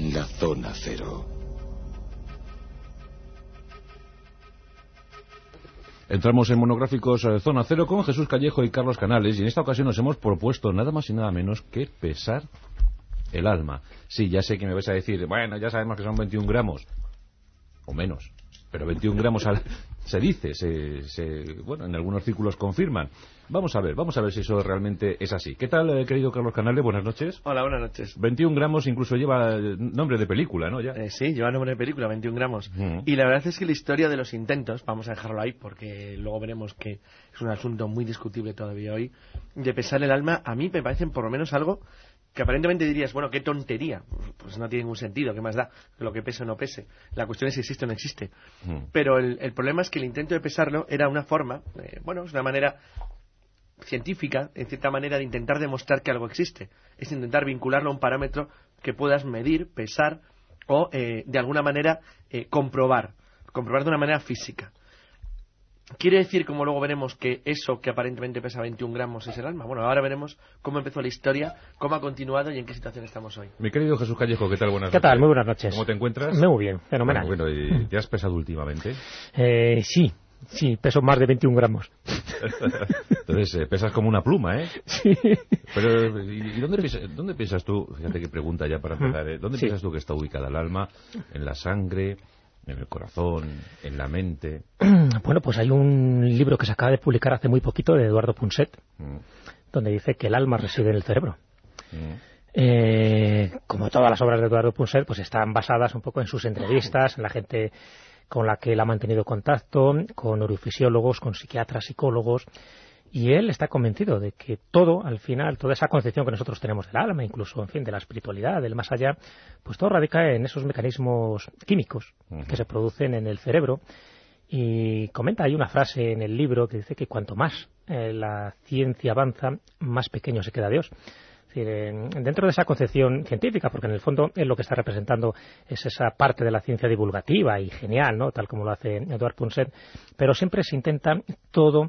La Zona Cero. Entramos en Monográficos Zona Cero con Jesús Callejo y Carlos Canales, y en esta ocasión nos hemos propuesto nada más y nada menos que pesar el alma. Sí, ya sé que me vais a decir, bueno, ya sabemos que son 21 gramos, o menos, pero 21 gramos se dice, bueno, en algunos círculos confirman. Vamos a ver si eso realmente es así. ¿Qué tal, querido Carlos Canales? Buenas noches. Hola, buenas noches. 21 gramos incluso lleva nombre de película, ¿no? Ya. Sí, lleva nombre de película, 21 gramos. Y la verdad es que la historia de los intentos, vamos a dejarlo ahí porque luego veremos que es un asunto muy discutible todavía hoy, de pesar el alma, a mí me parecen por lo menos algo que aparentemente dirías, bueno, qué tontería, pues no tiene ningún sentido, ¿qué más da? Que lo que pese o no pese. La cuestión es si existe o no existe. Pero el problema es que el intento de pesarlo era una forma, bueno, es una manera científica, en cierta manera, de intentar demostrar que algo existe. Es intentar vincularlo a un parámetro que puedas medir, pesar o, de alguna manera, comprobar de una manera física. ¿Quiere decir, como luego veremos, que eso que aparentemente pesa 21 gramos es el alma? Bueno, ahora veremos cómo empezó la historia, cómo ha continuado y en qué situación estamos hoy. Mi querido Jesús Callejo, ¿qué tal? Buenas noches. ¿Qué tal? Muy buenas noches. ¿Cómo te encuentras? Muy bien, fenomenal. Bueno, ¿y te has pesado últimamente? Sí, peso más de 21 gramos. Entonces, pesas como una pluma, ¿eh? Sí. Pero, ¿y dónde piensas tú? Fíjate qué pregunta ya para empezar, ¿eh? ¿Dónde piensas tú que está ubicada el alma? ¿En la sangre? ¿En el corazón? ¿En la mente? Bueno, pues hay un libro que se acaba de publicar hace muy poquito de Eduardo Punset, donde dice que el alma reside en el cerebro. Como todas las obras de Eduardo Punset, pues están basadas un poco en sus entrevistas, en la gente con la que él ha mantenido contacto, con neurofisiólogos, con psiquiatras, psicólogos, y él está convencido de que todo, al final, toda esa concepción que nosotros tenemos del alma, incluso, en fin, de la espiritualidad, del más allá, pues todo radica en esos mecanismos químicos que se producen en el cerebro. Y comenta, hay una frase en el libro que dice que cuanto más la ciencia avanza, más pequeño se queda Dios. Es decir, dentro de esa concepción científica, porque en el fondo él lo que está representando es esa parte de la ciencia divulgativa y genial, ¿no? Tal como lo hace Eduard Punset, pero siempre se intenta todo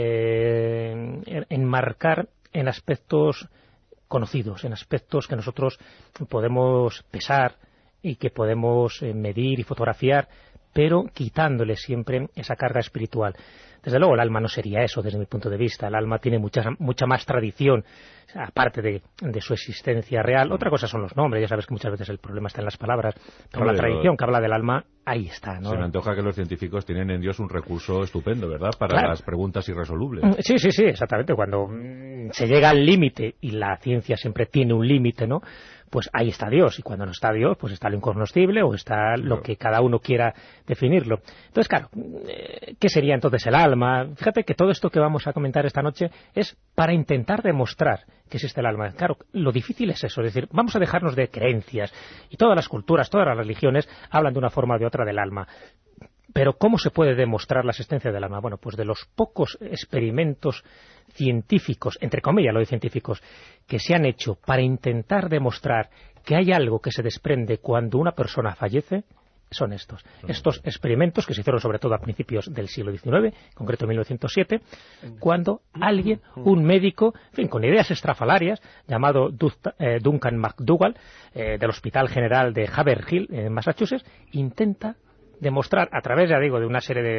enmarcar en aspectos conocidos, en aspectos que nosotros podemos pesar y que podemos medir y fotografiar, pero quitándole siempre esa carga espiritual. Desde luego el alma no sería eso desde mi punto de vista. El alma tiene mucha más tradición, aparte de su existencia real. Otra cosa son los nombres, ya sabes que muchas veces el problema está en las palabras, pero la tradición que habla del alma, ahí está, ¿no? Se me antoja que los científicos tienen en Dios un recurso estupendo, ¿verdad? Para las preguntas irresolubles. Sí, exactamente. Cuando se llega al límite, y la ciencia siempre tiene un límite, ¿no? Pues ahí está Dios, y cuando no está Dios, pues está lo incognoscible o está lo que cada uno quiera definirlo. Entonces, claro, ¿qué sería entonces el alma? Fíjate que todo esto que vamos a comentar esta noche es para intentar demostrar que existe el alma. Claro, lo difícil es eso, es decir, vamos a dejarnos de creencias, y todas las culturas, todas las religiones hablan de una forma o de otra del alma. Pero ¿cómo se puede demostrar la existencia del alma? Bueno, pues de los pocos experimentos científicos, entre comillas lo de científicos, que se han hecho para intentar demostrar que hay algo que se desprende cuando una persona fallece, son estos experimentos que se hicieron sobre todo a principios del siglo XIX, en concreto en 1907, cuando alguien, un médico, en fin, con ideas estrafalarias, llamado Duncan McDougall, del Hospital General de Haverhill, en Massachusetts, intenta demostrar a través, ya digo, de una serie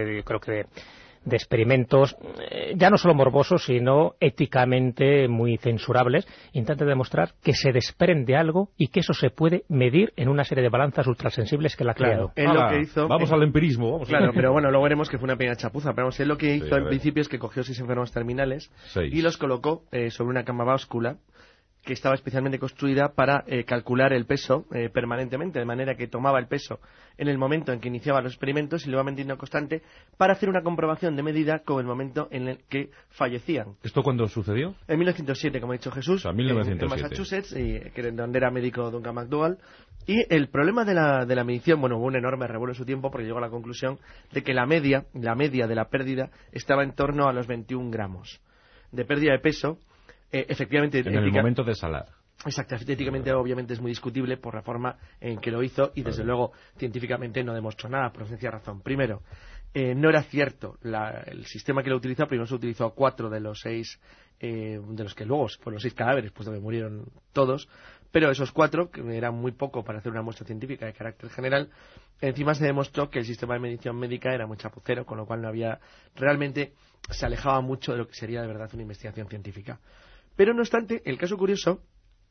de experimentos, ya no solo morbosos, sino éticamente muy censurables, intenta demostrar que se desprende algo y que eso se puede medir en una serie de balanzas ultrasensibles que él ha creado. Lo que hizo, vamos al empirismo. Pero bueno, luego veremos que fue una pequeña chapuza. Pero él lo que hizo en principio es que cogió 6 enfermos terminales y los colocó sobre una cama báscula que estaba especialmente construida para calcular el peso permanentemente, de manera que tomaba el peso en el momento en que iniciaba los experimentos y lo iba manteniendo constante para hacer una comprobación de medida con el momento en el que fallecían. ¿Esto cuándo sucedió? En 1907, como ha dicho Jesús, o sea, 1907. En Massachusetts, donde era médico Duncan McDougall. Y el problema de la medición, bueno, hubo un enorme revuelo en su tiempo porque llegó a la conclusión de que la media de la pérdida estaba en torno a los 21 gramos de pérdida de peso. Efectivamente, en el momento de salar. Exacto, éticamente obviamente es muy discutible por la forma en que lo hizo y desde luego científicamente no demostró nada por sencilla razón. Primero, no era cierto el sistema que lo utilizó. Primero se utilizó a 4 de los 6 de los que luego fueron 6 cadáveres, pues donde murieron todos, Pero esos 4, que eran muy poco para hacer una muestra científica de carácter general, encima se demostró que el sistema de medición médica era muy chapucero, con lo cual no había, realmente se alejaba mucho de lo que sería de verdad una investigación científica. Pero no obstante, el caso curioso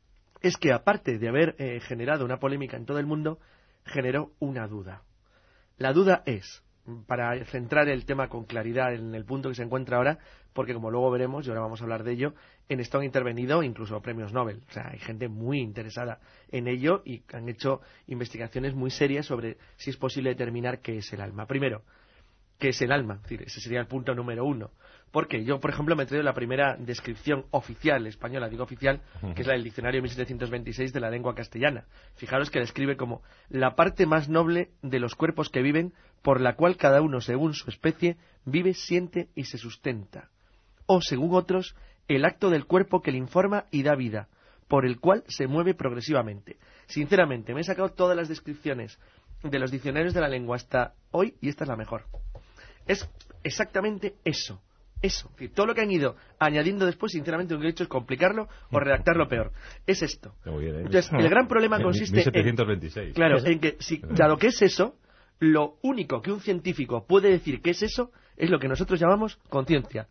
es que aparte de haber generado una polémica en todo el mundo, generó una duda. La duda es, para centrar el tema con claridad en el punto que se encuentra ahora, porque como luego veremos, y ahora vamos a hablar de ello, en esto han intervenido incluso premios Nobel. O sea, hay gente muy interesada en ello y han hecho investigaciones muy serias sobre si es posible determinar qué es el alma. Primero, ¿qué es el alma? Es decir, ese sería el punto número 1. Porque yo, por ejemplo, me he traído la primera descripción oficial, española, digo oficial, que es la del diccionario 1726 de la lengua castellana. Fijaros que describe como la parte más noble de los cuerpos que viven, por la cual cada uno, según su especie, vive, siente y se sustenta. O, según otros, el acto del cuerpo que le informa y da vida, por el cual se mueve progresivamente. Sinceramente, me he sacado todas las descripciones de los diccionarios de la lengua hasta hoy y esta es la mejor. Es exactamente eso. Eso, es decir, todo lo que han ido añadiendo después, sinceramente lo que he hecho es complicarlo o redactarlo peor. Es esto. Entonces, el gran problema consiste 1726. Claro, en que, si, dado que es eso, lo único que un científico puede decir que es eso, es lo que nosotros llamamos conciencia.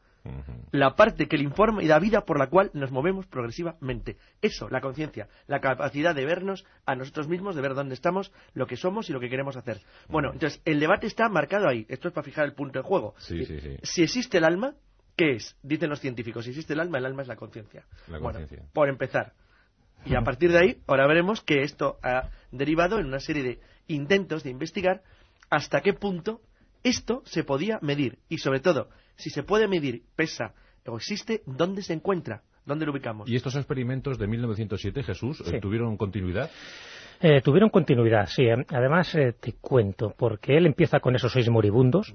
La parte que le informa y da vida por la cual nos movemos progresivamente. Eso, la conciencia, la capacidad de vernos a nosotros mismos, de ver dónde estamos, lo que somos y lo que queremos hacer. Bueno, entonces, el debate está marcado ahí. Esto es para fijar el punto de juego. Sí. Si existe el alma, ¿qué es? Dicen los científicos, si existe el alma es la conciencia. Bueno, por empezar. Y a partir de ahí, ahora veremos que esto ha derivado en una serie de intentos de investigar hasta qué punto esto se podía medir. Y sobre todo, si se puede medir, pesa o existe, ¿dónde se encuentra? ¿Dónde lo ubicamos? ¿Y estos experimentos de 1907, Jesús, tuvieron continuidad? Tuvieron continuidad, sí. Además, te cuento, porque él empieza con esos 6 moribundos.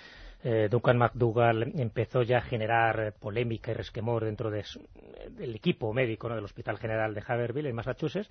Duncan McDougall empezó ya a generar polémica y resquemor dentro del equipo médico, ¿no?, del Hospital General de Haverhill, en Massachusetts.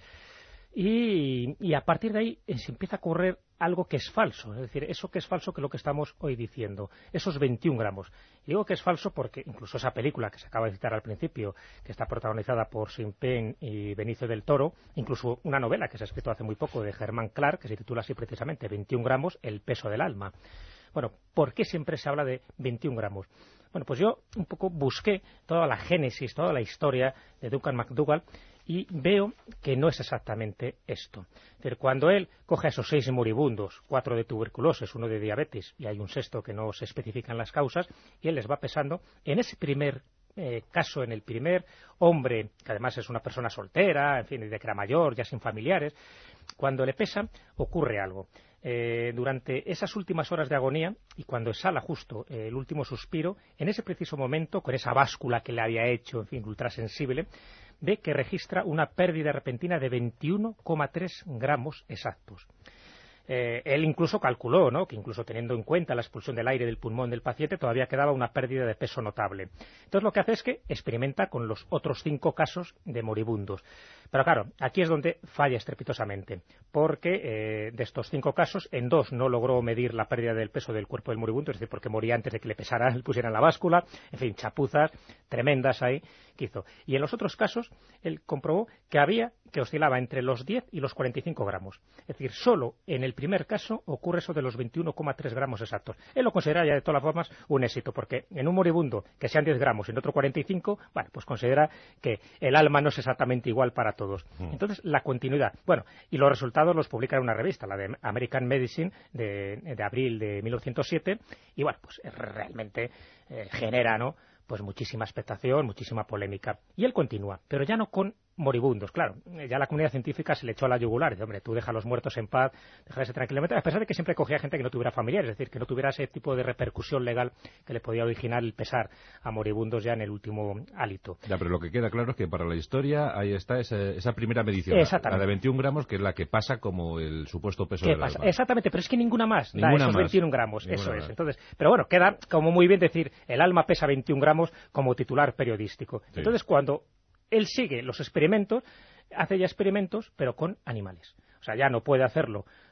Y a partir de ahí se empieza a correr algo que es falso, es decir, eso que es falso que es lo que estamos hoy diciendo, esos 21 gramos. Y digo que es falso porque incluso esa película que se acaba de citar al principio, que está protagonizada por Sean Penn y Benicio del Toro, incluso una novela que se ha escrito hace muy poco de Germán Clark, que se titula así precisamente, 21 gramos, el peso del alma. Bueno, ¿por qué siempre se habla de 21 gramos? Bueno, pues yo un poco busqué toda la génesis, toda la historia de Duncan McDougall y veo que no es exactamente esto. Es decir, cuando él coge a esos 6 moribundos, 4 de tuberculosis, 1 de diabetes y hay un sexto que no se especifican las causas, y él les va pesando, en ese primer caso, en el primer hombre, que además es una persona soltera, en fin, de que era mayor, ya sin familiares, cuando le pesan ocurre algo. Durante esas últimas horas de agonía y cuando exhala justo el último suspiro, en ese preciso momento, con esa báscula que le había hecho, en fin, ultrasensible, ve que registra una pérdida repentina de 21,3 gramos exactos. Él incluso calculó, ¿no?, que incluso teniendo en cuenta la expulsión del aire del pulmón del paciente todavía quedaba una pérdida de peso notable. Entonces lo que hace es que experimenta con los otros 5 casos de moribundos. Pero claro, aquí es donde falla estrepitosamente, porque de estos 5 casos, en 2 no logró medir la pérdida del peso del cuerpo del moribundo, es decir, porque moría antes de que le pesaran, le pusieran la báscula, en fin, chapuzas tremendas ahí que hizo. Y en los otros casos, él comprobó que oscilaba entre los 10 y los 45 gramos. Es decir, solo en el primer caso ocurre eso de los 21,3 gramos exactos. Él lo considera ya de todas formas un éxito, porque en un moribundo que sean 10 gramos y en otro 45, bueno, pues considera que el alma no es exactamente igual para todos. Entonces, la continuidad. Bueno, y los resultados los publica en una revista, la de American Medicine, de abril de 1907, y bueno, pues realmente genera, ¿no?, pues muchísima expectación, muchísima polémica. Y él continúa, pero ya no con moribundos, claro. Ya la comunidad científica se le echó a la yugular. Dice, hombre, tú deja a los muertos en paz, déjales tranquilamente, a pesar de que siempre cogía gente que no tuviera familiares, es decir, que no tuviera ese tipo de repercusión legal que le podía originar el pesar a moribundos ya en el último hálito. Ya, pero lo que queda claro es que para la historia ahí está esa primera medición, la de 21 gramos, que es la que pasa como el supuesto peso del alma. Exactamente, pero es que ninguna más da esos 21 gramos, eso es. Entonces, pero bueno, queda como muy bien decir, el alma pesa 21 gramos como titular periodístico. Sí. Entonces, cuando él sigue los experimentos, hace ya experimentos, pero con animales. O sea, ya no puede hacerlo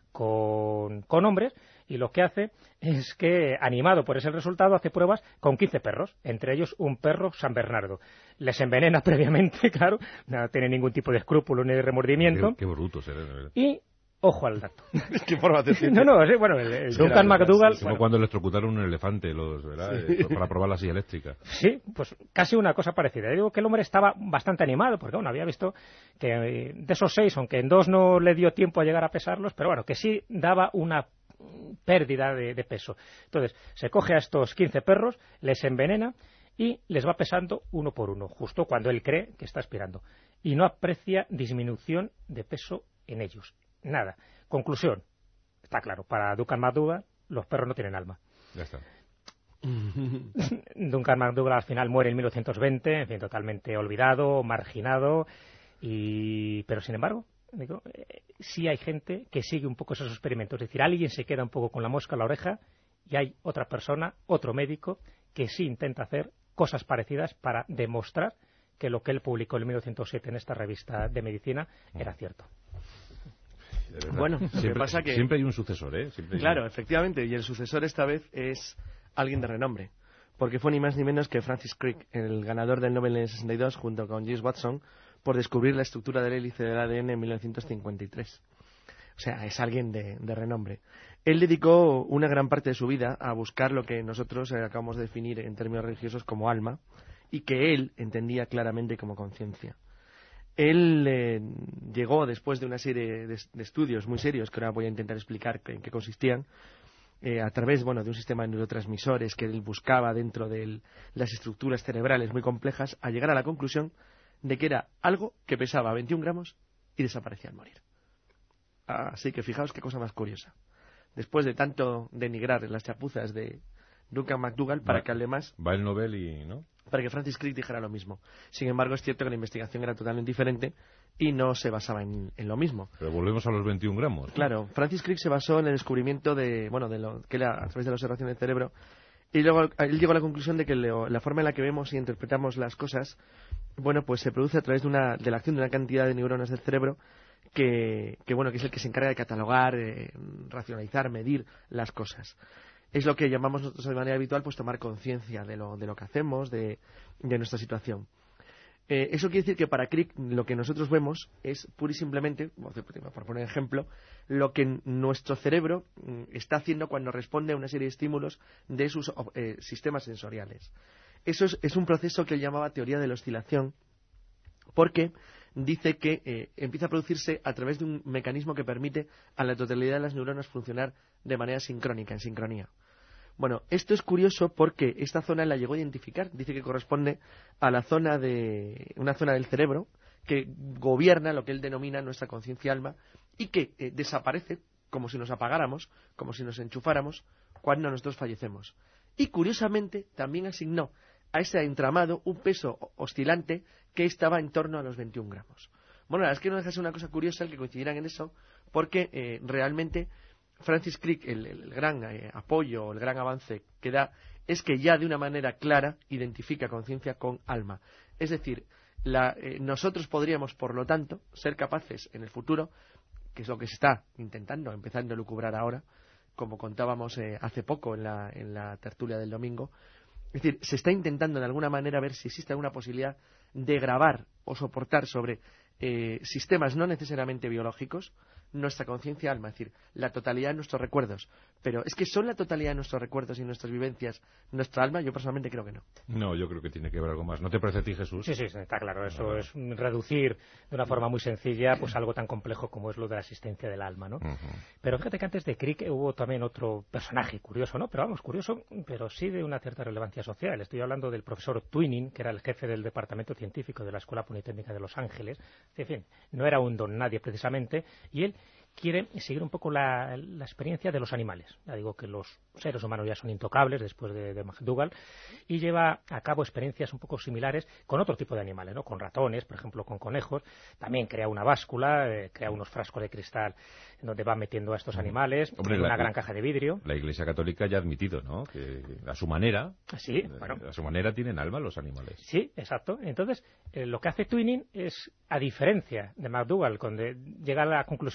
con hombres, y lo que hace es que, animado por ese resultado, hace pruebas con 15 perros, entre ellos un perro San Bernardo. Les envenena previamente, claro, no tiene ningún tipo de escrúpulo ni de remordimiento. Qué bruto será, de verdad. Y ojo al dato. ¿Qué formación? No, sí, bueno, el Duncan McDougall... Como cuando electrocutaron un elefante, ¿verdad? Sí. Para probar la silla eléctrica. Sí, pues casi una cosa parecida. Yo digo que el hombre estaba bastante animado, porque bueno, había visto que de esos 6, aunque en 2 no le dio tiempo a llegar a pesarlos, pero bueno, que sí daba una pérdida de peso. Entonces, se coge a estos 15 perros, les envenena y les va pesando uno por uno, justo cuando él cree que está expirando. Y no aprecia disminución de peso en ellos. Nada. Conclusión. Está claro, para Duncan McDougall los perros no tienen alma. Ya está. Duncan McDougall al final muere en 1920, en fin, totalmente olvidado, marginado, pero sin embargo, digo, sí hay gente que sigue un poco esos experimentos. Es decir, alguien se queda un poco con la mosca en la oreja y hay otra persona, otro médico, que sí intenta hacer cosas parecidas para demostrar que lo que él publicó en 1907 en esta revista de medicina era cierto. Bueno, siempre, pasa que... siempre hay un sucesor, ¿eh? Claro, efectivamente, y el sucesor esta vez es alguien de renombre, porque fue ni más ni menos que Francis Crick, el ganador del Nobel en el 62, junto con James Watson, por descubrir la estructura del hélice del ADN en 1953. O sea, es alguien de renombre. Él dedicó una gran parte de su vida a buscar lo que nosotros acabamos de definir en términos religiosos como alma, y que él entendía claramente como conciencia. Él llegó, después de una serie de estudios muy serios, que ahora voy a intentar explicar en qué consistían, a través de un sistema de neurotransmisores que él buscaba dentro de las estructuras cerebrales muy complejas, a llegar a la conclusión de que era algo que pesaba 21 gramos y desaparecía al morir. Así que fijaos qué cosa más curiosa. Después de tanto denigrar las chapuzas de Duncan McDougall, para que además... Va el Nobel y... ¿no? Para que Francis Crick dijera lo mismo. Sin embargo, es cierto que la investigación era totalmente diferente y no se basaba en lo mismo. Pero volvemos a los 21 gramos. Claro, Francis Crick se basó en el descubrimiento de lo que era a través de la observación del cerebro, y luego él llegó a la conclusión de que la forma en la que vemos y interpretamos las cosas, pues se produce a través de la acción de una cantidad de neuronas del cerebro que es el que se encarga de catalogar, racionalizar, medir las cosas. Es lo que llamamos nosotros de manera habitual tomar conciencia de lo que hacemos, de nuestra situación. Eso quiere decir que para Crick lo que nosotros vemos es pura y simplemente, por poner ejemplo, lo que nuestro cerebro está haciendo cuando responde a una serie de estímulos de sus sistemas sensoriales. Eso es un proceso que él llamaba teoría de la oscilación, porque dice que empieza a producirse a través de un mecanismo que permite a la totalidad de las neuronas funcionar de manera sincrónica, en sincronía. Bueno, esto es curioso porque esta zona la llegó a identificar. Dice que corresponde a una zona del cerebro que gobierna lo que él denomina nuestra conciencia alma y que desaparece como si nos apagáramos, como si nos enchufáramos cuando nosotros fallecemos. Y curiosamente también asignó a ese entramado un peso oscilante que estaba en torno a los 21 gramos. Bueno, la verdad es que no deja de ser una cosa curiosa el que coincidieran en eso, porque realmente Francis Crick, el gran apoyo, el gran avance que da, es que ya de una manera clara identifica conciencia con alma. Es decir, nosotros podríamos, por lo tanto, ser capaces en el futuro, que es lo que se está empezando a lucubrar ahora, como contábamos hace poco en la tertulia del domingo. Es decir, se está intentando de alguna manera ver si existe alguna posibilidad de grabar o soportar sobre sistemas no necesariamente biológicos nuestra conciencia alma, es decir, la totalidad de nuestros recuerdos. Pero es que son la totalidad de nuestros recuerdos y nuestras vivencias nuestra alma. Yo personalmente creo que no. No, yo creo que tiene que haber algo más. ¿No te parece a ti, Jesús? Sí, está claro. Eso es reducir de una forma muy sencilla algo tan complejo como es lo de la existencia del alma, ¿no? Pero fíjate que antes de Crick hubo también otro personaje curioso, ¿no? Pero curioso, pero sí de una cierta relevancia social. Estoy hablando del profesor Twining, que era el jefe del departamento científico de la Escuela Politécnica de Los Ángeles. En fin, no era un don nadie precisamente, y él quiere seguir un poco la experiencia de los animales. Ya digo que los seres humanos ya son intocables después de McDougall, y lleva a cabo experiencias un poco similares con otro tipo de animales, ¿no? Con ratones, por ejemplo, con conejos. También crea una báscula, crea unos frascos de cristal en donde va metiendo a estos animales, en una gran caja de vidrio. La Iglesia Católica ya ha admitido, ¿no?, que a su manera, a su manera tienen alma los animales. Sí, exacto. Entonces, lo que hace Twining es, a diferencia de McDougall, cuando llega a la conclusión de que los perros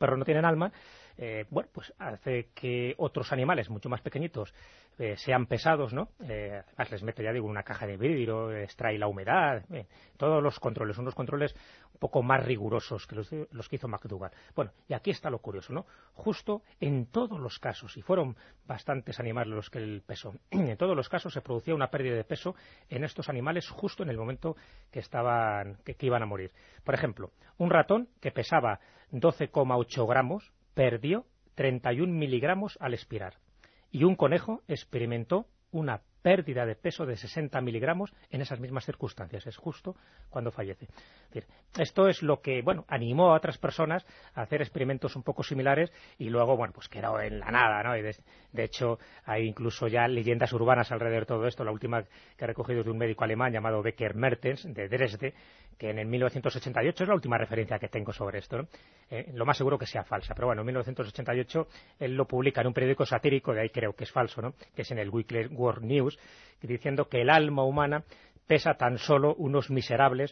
perros no tienen alma, bueno, pues hace que otros animales mucho más pequeñitos sean pesados, ¿no? Además les mete, ya digo, una caja de vidrio, extrae la humedad, todos los controles, unos controles un poco más rigurosos que los que hizo McDougall. Bueno, y aquí está lo curioso, ¿no? Justo en todos los casos, y fueron bastantes animales los que él pesó, en todos los casos se producía una pérdida de peso en estos animales justo en el momento que iban a morir. Por ejemplo, un ratón que pesaba 12,8 gramos perdió 31 miligramos al expirar. Y un conejo experimentó una pérdida de peso de 60 miligramos en esas mismas circunstancias. Es justo cuando fallece. Es decir, esto es lo que, bueno, animó a otras personas a hacer experimentos un poco similares y luego, bueno, pues quedó en la nada, ¿no? Y de hecho, hay incluso ya leyendas urbanas alrededor de todo esto. La última que he recogido es de un médico alemán llamado Becker Mertens, de Dresde, que en el 1988 es la última referencia que tengo sobre esto, ¿no? Lo más seguro que sea falsa, pero bueno, en 1988 él lo publica en un periódico satírico, de ahí creo que es falso, ¿no? Que es en el Weekly World News, diciendo que el alma humana pesa tan solo unos miserables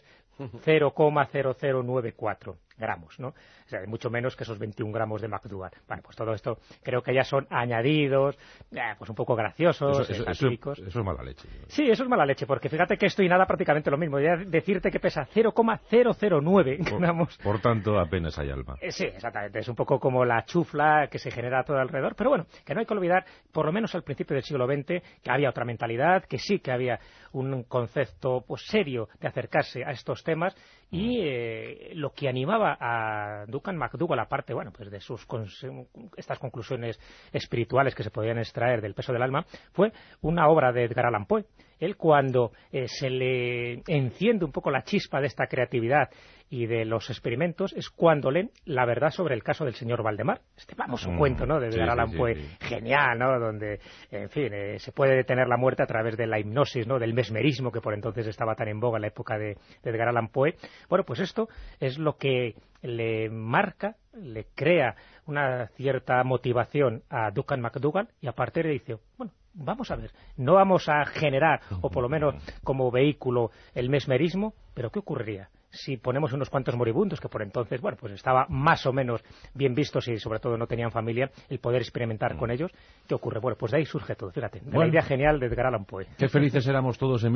0,0094 gramos, ¿no? O sea, mucho menos que esos 21 gramos de McDougall. Bueno, pues todo esto creo que ya son añadidos, pues un poco graciosos, satíricos. Eso es mala leche. Sí, eso es mala leche, porque fíjate que esto y nada prácticamente lo mismo. Ya decirte que pesa 0,009 gramos. Por tanto, apenas hay alma. Sí, exactamente. Es un poco como la chufla que se genera a todo alrededor. Pero bueno, que no hay que olvidar, por lo menos al principio del siglo XX, que había otra mentalidad, que sí que había un concepto pues serio de acercarse a estos temas y lo que animaba a Duncan McDougall, aparte, bueno, pues de estas conclusiones espirituales que se podían extraer del peso del alma, fue una obra de Edgar Allan Poe. Él, cuando se le enciende un poco la chispa de esta creatividad y de los experimentos, es cuando leen La verdad sobre el caso del señor Valdemar. Un cuento, ¿no?, de Edgar Allan Poe, genial, ¿no?, donde, en fin, se puede detener la muerte a través de la hipnosis, ¿no?, del mesmerismo, que por entonces estaba tan en boga en la época de Edgar Allan Poe. Bueno, pues esto es lo que le marca, le crea una cierta motivación a Duncan McDougall, y a partir de ahí dice, bueno, vamos a ver, no vamos a generar, o por lo menos como vehículo, el mesmerismo, pero ¿qué ocurriría si ponemos unos cuantos moribundos, que por entonces, bueno, pues estaba más o menos bien vistos y sobre todo no tenían familia, el poder experimentar con ellos? ¿Qué ocurre? Bueno, pues de ahí surge todo, fíjate, de la idea genial de Edgar Allan Poe. Qué felices éramos todos en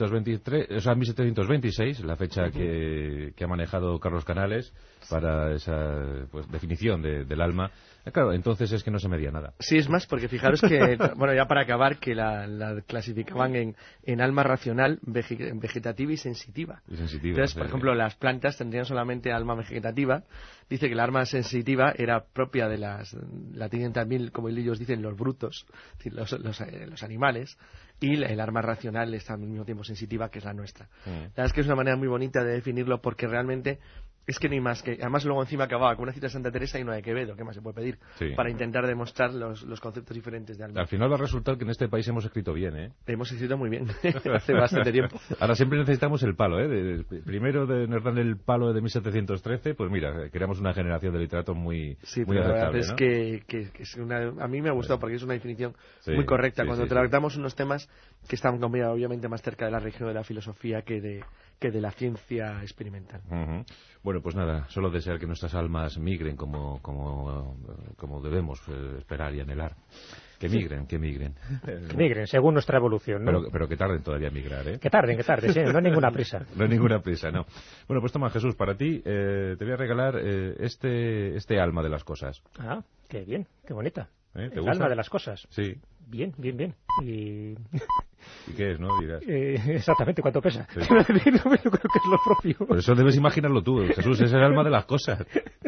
1726, la fecha que ha manejado Carlos Canales para esa definición del alma. Claro, entonces es que no se medía nada. Sí, es más, porque fijaros que, bueno, ya para acabar, que la clasificaban en alma racional, vegetativa y sensitiva. Entonces, por ejemplo, las plantas tendrían solamente alma vegetativa. Dice que la alma sensitiva era propia de la tienen también, como ellos dicen, los brutos, es decir, los animales, y el alma racional está al mismo tiempo sensitiva, que es la nuestra. La verdad es que es una manera muy bonita de definirlo, porque realmente es que no hay más que... Además, luego encima acababa con una cita de Santa Teresa y una de Quevedo. ¿Qué más se puede pedir? Sí. Para intentar demostrar los conceptos diferentes de alma. Al final va a resultar que en este país hemos escrito bien, ¿eh? Hemos escrito muy bien, hace bastante tiempo. Ahora siempre necesitamos el palo, ¿eh? Primero nos dan el palo de 1713, pues mira, creamos una generación de literatos muy pero aceptable, la verdad es, ¿no? que es a mí me ha gustado porque es una definición muy correcta. Cuando tratamos unos temas que están obviamente más cerca de la religión, de la filosofía, que de la ciencia experimental. Bueno, pues nada, solo desear que nuestras almas migren como debemos esperar y anhelar. Que migren. Que migren, según nuestra evolución, ¿no? Pero que tarden todavía en migrar, ¿eh? Que tarden, sí, no hay ninguna prisa. No hay ninguna prisa, no. Bueno, pues toma, Jesús, para ti te voy a regalar este alma de las cosas. Ah, qué bien, qué bonita. ¿Te el gusta? Alma de las cosas. Sí. Bien. ¿Y qué es, no? Dirás. Exactamente, ¿cuánto pesa? Sí. Yo creo que es lo propio. Por eso debes imaginarlo tú, Jesús, es el alma de las cosas.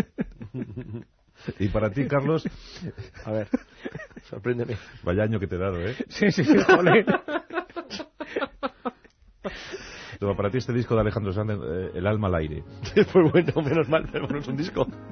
Y para ti, Carlos... A ver, sorpréndeme. Vaya año que te he dado, ¿eh? Sí, joder. Para ti este disco de Alejandro Sanz, El alma al aire. Pues bueno, menos mal, pero no es un disco.